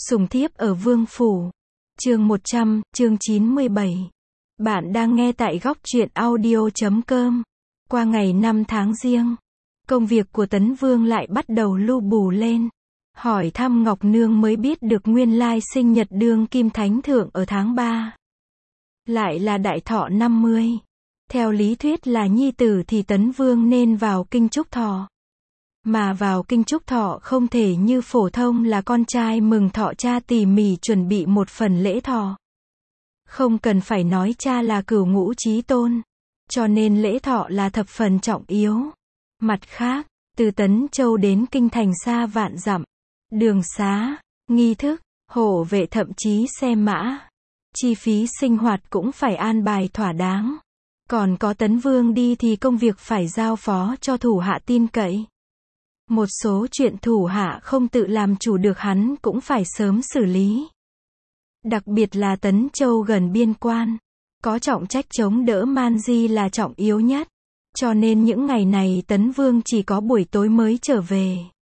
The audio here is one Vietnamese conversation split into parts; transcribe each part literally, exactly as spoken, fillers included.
Sùng thiếp ở vương phủ. Chương một trăm, chương chín mươi bảy. Bạn đang nghe tại góc truyện audio chấm com. Qua ngày năm tháng giêng, công việc của Tấn Vương lại bắt đầu lu bù lên. Hỏi thăm Ngọc Nương mới biết được nguyên lai sinh nhật đương kim thánh thượng ở tháng ba. Lại là đại thọ năm mươi. Theo lý thuyết là nhi tử thì Tấn Vương nên vào kinh chúc thọ. Mà vào kinh chúc thọ không thể như phổ thông là con trai mừng thọ cha tỉ mỉ chuẩn bị một phần lễ thọ. Không cần phải nói cha là cửu ngũ chí tôn. Cho nên lễ thọ là thập phần trọng yếu. Mặt khác, từ Tấn Châu đến kinh thành xa vạn dặm, đường xá, nghi thức, hộ vệ thậm chí xe mã, chi phí sinh hoạt cũng phải an bài thỏa đáng. Còn có Tấn Vương đi thì công việc phải giao phó cho thủ hạ tin cậy. Một số chuyện thủ hạ không tự làm chủ được hắn cũng phải sớm xử lý. Đặc biệt là Tấn Châu gần biên quan, có trọng trách chống đỡ Man Di là trọng yếu nhất. Cho nên những ngày này Tấn Vương chỉ có buổi tối mới trở về.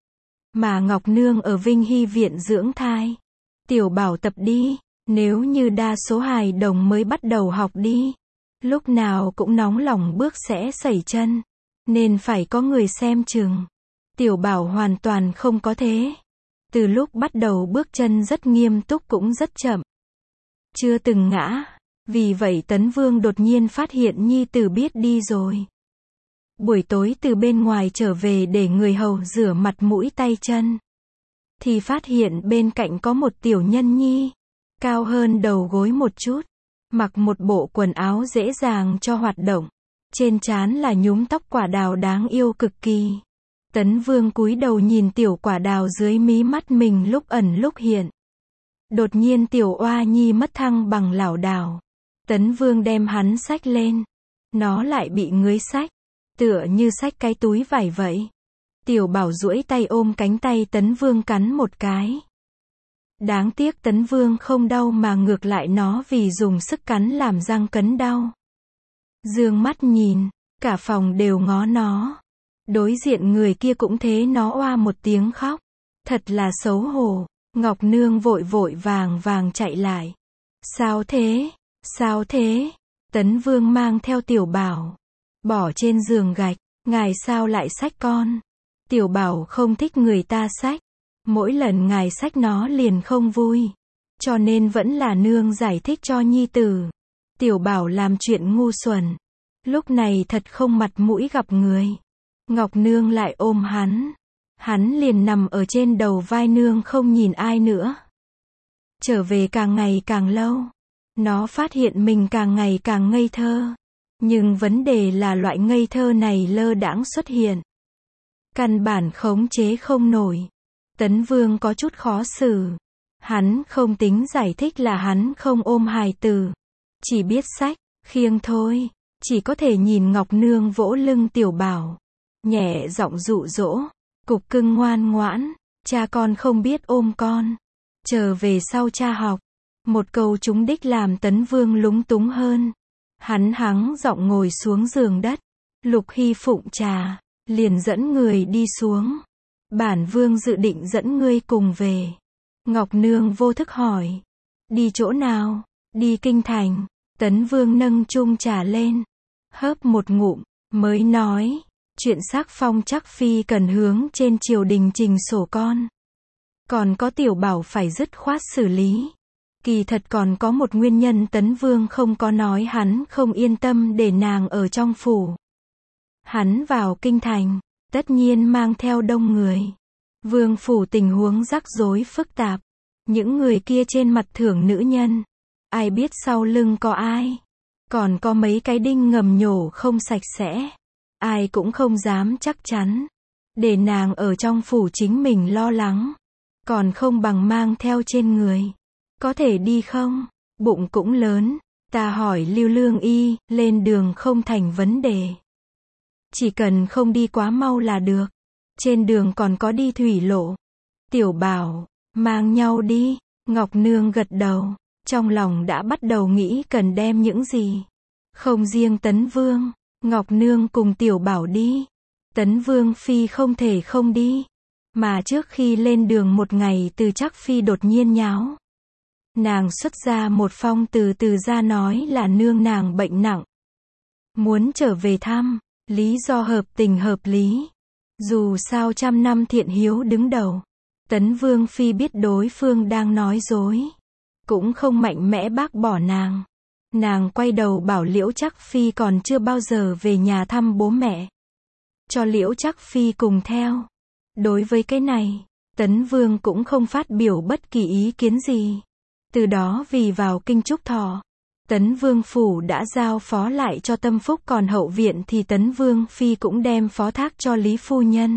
Mà Ngọc Nương ở Vinh Hy viện dưỡng thai. Tiểu Bảo tập đi, nếu như đa số hài đồng mới bắt đầu học đi, lúc nào cũng nóng lòng bước sẽ sẩy chân, nên phải có người xem chừng. Tiểu Bảo hoàn toàn không có thế. Từ lúc bắt đầu bước chân rất nghiêm túc cũng rất chậm. Chưa từng ngã. Vì vậy Tấn Vương đột nhiên phát hiện nhi tử biết đi rồi. Buổi tối từ bên ngoài trở về để người hầu rửa mặt mũi tay chân. Thì phát hiện bên cạnh có một tiểu nhân nhi. Cao hơn đầu gối một chút. Mặc một bộ quần áo dễ dàng cho hoạt động. Trên trán là nhúm tóc quả đào đáng yêu cực kỳ. Tấn Vương cúi đầu nhìn tiểu quả đào dưới mí mắt mình lúc ẩn lúc hiện. Đột nhiên tiểu oa nhi mất thăng bằng lảo đảo. Tấn Vương đem hắn xách lên. Nó lại bị người xách. Tựa như xách cái túi vải vậy. Tiểu Bảo duỗi tay ôm cánh tay Tấn Vương cắn một cái. Đáng tiếc Tấn Vương không đau mà ngược lại nó vì dùng sức cắn làm răng cấn đau. Dương mắt nhìn, cả phòng đều ngó nó. Đối diện người kia cũng thế, nó oa một tiếng khóc. Thật là xấu hổ. Ngọc Nương vội vội vàng vàng chạy lại. Sao thế? Sao thế? Tấn Vương mang theo Tiểu Bảo. Bỏ trên giường gạch. Ngài sao lại xách con? Tiểu Bảo không thích người ta xách. Mỗi lần ngài xách nó liền không vui. Cho nên vẫn là nương giải thích cho nhi tử. Tiểu Bảo làm chuyện ngu xuẩn. Lúc này thật không mặt mũi gặp người. Ngọc Nương lại ôm hắn. Hắn liền nằm ở trên đầu vai nương không nhìn ai nữa. Trở về càng ngày càng lâu. Nó phát hiện mình càng ngày càng ngây thơ. Nhưng vấn đề là loại ngây thơ này lơ đãng xuất hiện. Căn bản khống chế không nổi. Tấn Vương có chút khó xử. Hắn không tính giải thích là hắn không ôm hài tử. Chỉ biết xách, khiêng thôi. Chỉ có thể nhìn Ngọc Nương vỗ lưng Tiểu Bảo. Nhẹ giọng dụ dỗ. Cục cưng ngoan ngoãn. Cha con không biết ôm con. Chờ về sau cha học. Một câu trúng đích làm Tấn Vương lúng túng hơn. Hắn hắng giọng ngồi xuống giường đất. Lục Hy phụng trà. Liền dẫn người đi xuống. Bản Vương dự định dẫn ngươi cùng về. Ngọc Nương vô thức hỏi. Đi chỗ nào? Đi kinh thành. Tấn Vương nâng chung trà lên. Hớp một ngụm. Mới nói. Chuyện sắc phong chắc phi cần hướng trên triều đình trình sổ con. Còn có Tiểu Bảo phải dứt khoát xử lý. Kỳ thật còn có một nguyên nhân Tấn Vương không có nói, hắn không yên tâm để nàng ở trong phủ. Hắn vào kinh thành, tất nhiên mang theo đông người. Vương phủ tình huống rắc rối phức tạp. Những người kia trên mặt thưởng nữ nhân. Ai biết sau lưng có ai. Còn có mấy cái đinh ngầm nhổ không sạch sẽ. Ai cũng không dám chắc chắn. Để nàng ở trong phủ chính mình lo lắng. Còn không bằng mang theo trên người. Có thể đi không? Bụng cũng lớn. Ta hỏi Lưu Lương Y, lên đường không thành vấn đề. Chỉ cần không đi quá mau là được. Trên đường còn có đi thủy lộ. Tiểu Bảo, mang nhau đi. Ngọc Nương gật đầu. Trong lòng đã bắt đầu nghĩ cần đem những gì. Không riêng Tấn Vương. Ngọc Nương cùng Tiểu Bảo đi. Tấn Vương phi không thể không đi. Mà trước khi lên đường một ngày Từ Trắc Phi đột nhiên nháo. Nàng xuất ra một phong từ từ ra nói là nương nàng bệnh nặng. Muốn trở về thăm, lý do hợp tình hợp lý. Dù sao trăm năm thiện hiếu đứng đầu. Tấn Vương Phi biết đối phương đang nói dối. Cũng không mạnh mẽ bác bỏ nàng. Nàng quay đầu bảo Liễu Trắc Phi còn chưa bao giờ về nhà thăm bố mẹ. Cho Liễu Trắc Phi cùng theo. Đối với cái này, Tấn Vương cũng không phát biểu bất kỳ ý kiến gì. Từ đó vì vào kinh chúc thọ, Tấn Vương Phủ đã giao phó lại cho Tâm Phúc, còn hậu viện thì Tấn Vương Phi cũng đem phó thác cho Lý Phu Nhân.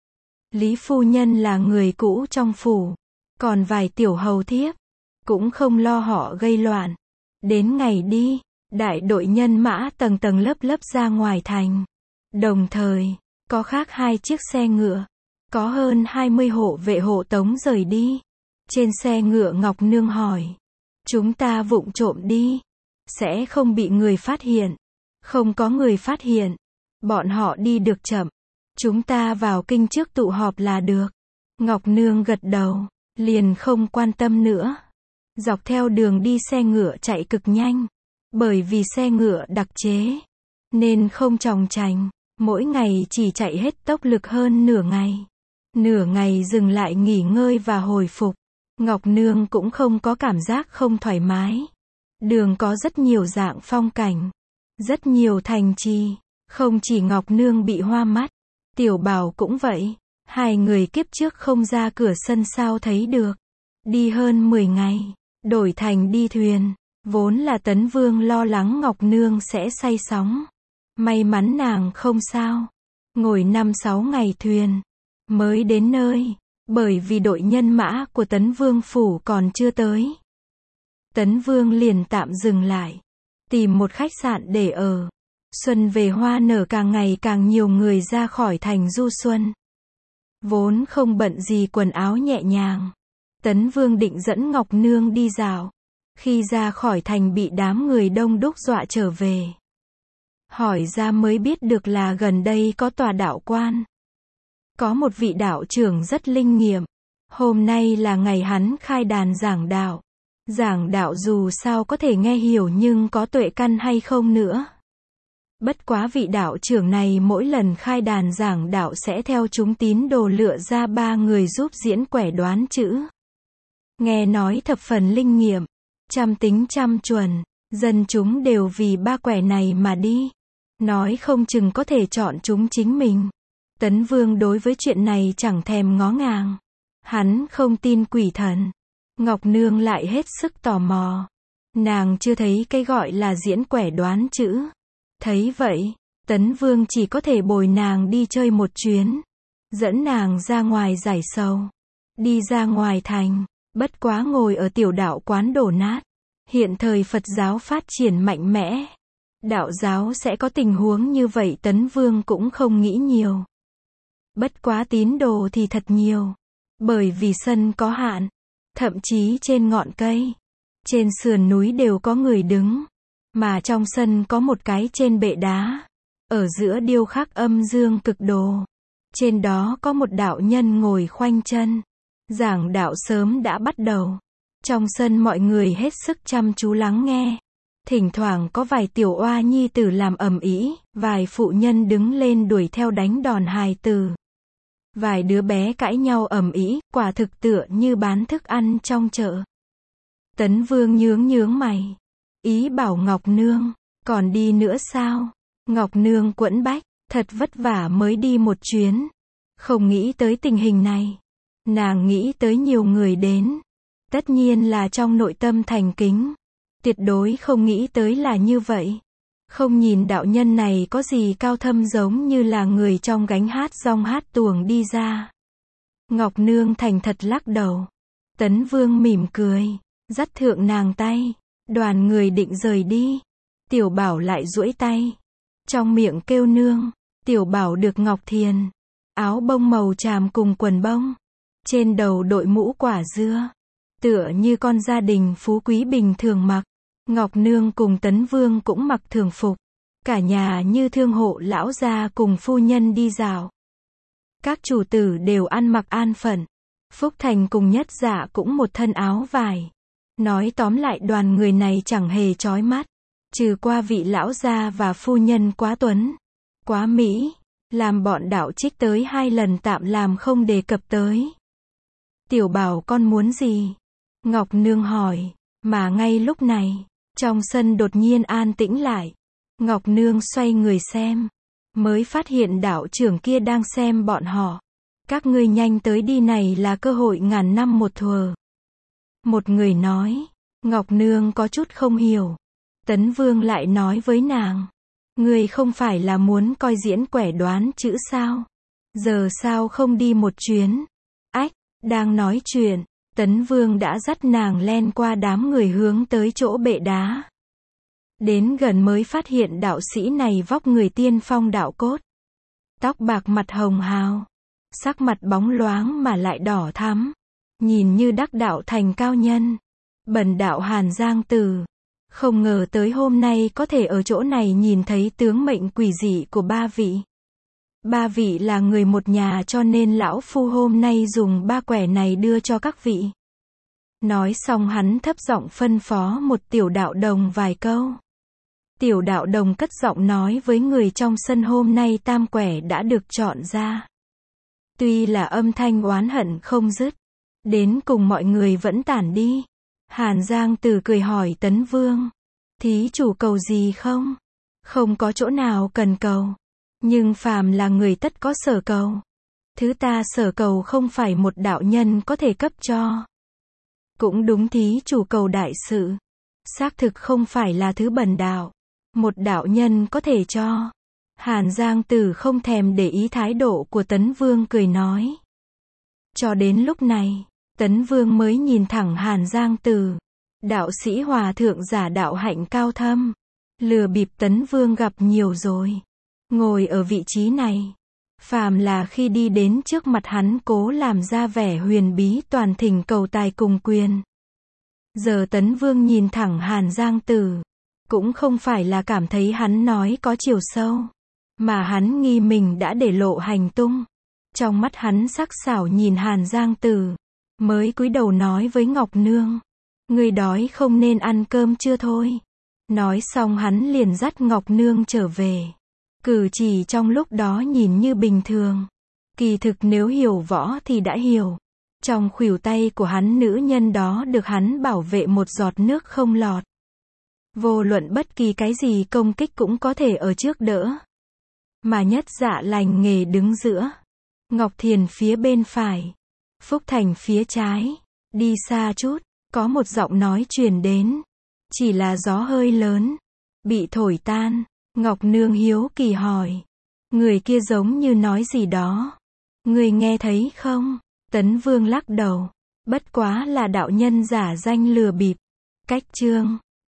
Lý Phu Nhân là người cũ trong phủ, còn vài tiểu hầu thiếp, cũng không lo họ gây loạn. Đến ngày đi, đại đội nhân mã tầng tầng lớp lớp ra ngoài thành. Đồng thời, có khác hai chiếc xe ngựa, có hơn hai mươi hộ vệ hộ tống rời đi. Trên xe ngựa Ngọc Nương hỏi, chúng ta vụng trộm đi, sẽ không bị người phát hiện. Không có người phát hiện, bọn họ đi được chậm, chúng ta vào kinh trước tụ họp là được. Ngọc Nương gật đầu, liền không quan tâm nữa. Dọc theo đường đi xe ngựa chạy cực nhanh, bởi vì xe ngựa đặc chế, nên không chòng chành, mỗi ngày chỉ chạy hết tốc lực hơn nửa ngày. Nửa ngày dừng lại nghỉ ngơi và hồi phục. Ngọc Nương cũng không có cảm giác không thoải mái. Đường có rất nhiều dạng phong cảnh, rất nhiều thành trì, không chỉ Ngọc Nương bị hoa mắt, Tiểu Bảo cũng vậy. Hai người kiếp trước không ra cửa sân sao thấy được. Đi hơn mười ngày, đổi thành đi thuyền, vốn là Tấn Vương lo lắng Ngọc Nương sẽ say sóng. May mắn nàng không sao, ngồi năm sáu ngày thuyền, mới đến nơi, bởi vì đội nhân mã của Tấn Vương Phủ còn chưa tới. Tấn Vương liền tạm dừng lại, tìm một khách sạn để ở. Xuân về hoa nở, càng ngày càng nhiều người ra khỏi thành du xuân. Vốn không bận gì quần áo nhẹ nhàng, Tấn Vương định dẫn Ngọc Nương đi dạo. Khi ra khỏi thành bị đám người đông đúc dọa trở về. Hỏi ra mới biết được là gần đây có tòa đạo quan. Có một vị đạo trưởng rất linh nghiệm. Hôm nay là ngày hắn khai đàn giảng đạo. Giảng đạo dù sao có thể nghe hiểu nhưng có tuệ căn hay không nữa. Bất quá vị đạo trưởng này mỗi lần khai đàn giảng đạo sẽ theo chúng tín đồ lựa ra ba người giúp diễn quẻ đoán chữ. Nghe nói thập phần linh nghiệm, trăm tính trăm chuẩn, dân chúng đều vì ba quẻ này mà đi. Nói không chừng có thể chọn chúng chính mình. Tấn Vương đối với chuyện này chẳng thèm ngó ngàng. Hắn không tin quỷ thần. Ngọc Nương lại hết sức tò mò. Nàng chưa thấy cái gọi là diễn quẻ đoán chữ. Thấy vậy, Tấn Vương chỉ có thể bồi nàng đi chơi một chuyến. Dẫn nàng ra ngoài giải sầu. Đi ra ngoài thành, bất quá ngồi ở tiểu đạo quán đổ nát. Hiện thời Phật giáo phát triển mạnh mẽ. Đạo giáo sẽ có tình huống như vậy Tấn Vương cũng không nghĩ nhiều. Bất quá tín đồ thì thật nhiều. Bởi vì sân có hạn. Thậm chí trên ngọn cây, trên sườn núi đều có người đứng. Mà trong sân có một cái trên bệ đá. Ở giữa điêu khắc âm dương cực đồ. Trên đó có một đạo nhân ngồi khoanh chân. Giảng đạo sớm đã bắt đầu. Trong sân mọi người hết sức chăm chú lắng nghe. Thỉnh thoảng có vài tiểu oa nhi tử làm ầm ĩ, vài phụ nhân đứng lên đuổi theo đánh đòn hài tử. Vài đứa bé cãi nhau ầm ĩ, quả thực tựa như bán thức ăn trong chợ. Tấn Vương nhướng nhướng mày, ý bảo Ngọc Nương, còn đi nữa sao? Ngọc Nương quẫn bách, thật vất vả mới đi một chuyến. Không nghĩ tới tình hình này. Nàng nghĩ tới nhiều người đến. Tất nhiên là trong nội tâm thành kính. Tuyệt đối không nghĩ tới là như vậy. Không nhìn đạo nhân này có gì cao thâm giống như là người trong gánh hát rong hát tuồng đi ra. Ngọc Nương thành thật lắc đầu. Tấn Vương mỉm cười, dắt thượng nàng tay. Đoàn người định rời đi. Tiểu Bảo lại duỗi tay. Trong miệng kêu nương. Tiểu Bảo được Ngọc Thiền. Áo bông màu tràm cùng quần bông. Trên đầu đội mũ quả dưa. Tựa như con gia đình phú quý bình thường mặc. Ngọc Nương cùng Tấn Vương cũng mặc thường phục. Cả nhà như thương hộ lão gia cùng phu nhân đi dạo. Các chủ tử đều ăn mặc an phận. Phúc Thành cùng Nhất Dạ cũng một thân áo vải. Nói tóm lại đoàn người này chẳng hề chói mắt. Trừ qua vị lão gia và phu nhân quá tuấn, quá mỹ, làm bọn đạo trích tới hai lần tạm làm không đề cập tới. Tiểu Bảo con muốn gì? Ngọc Nương hỏi, mà ngay lúc này, trong sân đột nhiên an tĩnh lại. Ngọc Nương xoay người xem, mới phát hiện đạo trưởng kia đang xem bọn họ. Các ngươi nhanh tới đi, này là cơ hội ngàn năm một thuở. Một người nói, Ngọc Nương có chút không hiểu. Tấn Vương lại nói với nàng, ngươi không phải là muốn coi diễn quẻ đoán chữ sao? Giờ sao không đi một chuyến? Ách, đang nói chuyện, Tấn Vương đã dắt nàng len qua đám người hướng tới chỗ bệ đá. Đến gần mới phát hiện đạo sĩ này vóc người tiên phong đạo cốt. Tóc bạc, mặt hồng hào, sắc mặt bóng loáng mà lại đỏ thắm, nhìn như đắc đạo thành cao nhân. Bần đạo Hàn Giang Tử, không ngờ tới hôm nay có thể ở chỗ này nhìn thấy tướng mệnh quỷ dị của ba vị. Ba vị là người một nhà cho nên lão phu hôm nay dùng ba quẻ này đưa cho các vị. Nói xong hắn thấp giọng phân phó một tiểu đạo đồng vài câu. Tiểu đạo đồng cất giọng nói với người trong sân, hôm nay tam quẻ đã được chọn ra. Tuy là âm thanh oán hận không dứt, đến cùng mọi người vẫn tản đi. Hàn Giang Tử cười hỏi Tấn Vương, thí chủ cầu gì không? Không có chỗ nào cần cầu, nhưng phàm là người tất có sở cầu. Thứ ta sở cầu không phải một đạo nhân có thể cấp cho. Cũng đúng, thí chủ cầu đại sự, xác thực không phải là thứ bần đạo một đạo nhân có thể cho. Hàn Giang Tử không thèm để ý thái độ của Tấn Vương, cười nói. Cho đến lúc này, Tấn Vương mới nhìn thẳng Hàn Giang Tử. Đạo sĩ hòa thượng giả đạo hạnh cao thâm, lừa bịp Tấn Vương gặp nhiều rồi. Ngồi ở vị trí này, phàm là khi đi đến trước mặt hắn cố làm ra vẻ huyền bí, toàn thỉnh cầu tài cùng quyền. Giờ Tấn Vương nhìn thẳng Hàn Giang Tử, cũng không phải là cảm thấy hắn nói có chiều sâu, mà hắn nghi mình đã để lộ hành tung. Trong mắt hắn sắc sảo nhìn Hàn Giang Tử, mới cúi đầu nói với Ngọc Nương, ngươi đói không nên ăn cơm chưa thôi. Nói xong hắn liền dắt Ngọc Nương trở về. Cử chỉ trong lúc đó nhìn như bình thường, kỳ thực nếu hiểu võ thì đã hiểu. Trong khuỷu tay của hắn nữ nhân đó được hắn bảo vệ một giọt nước không lọt. Vô luận bất kỳ cái gì công kích cũng có thể ở trước đỡ. Mà Nhất Dạ lành nghề đứng giữa, Ngọc Thiền phía bên phải, Phúc Thành phía trái. Đi xa chút, có một giọng nói truyền đến, chỉ là gió hơi lớn, bị thổi tan. Ngọc Nương hiếu kỳ hỏi, người kia giống như nói gì đó, người nghe thấy không? Tấn Vương lắc đầu, bất quá là đạo nhân giả danh lừa bịp. Cách chương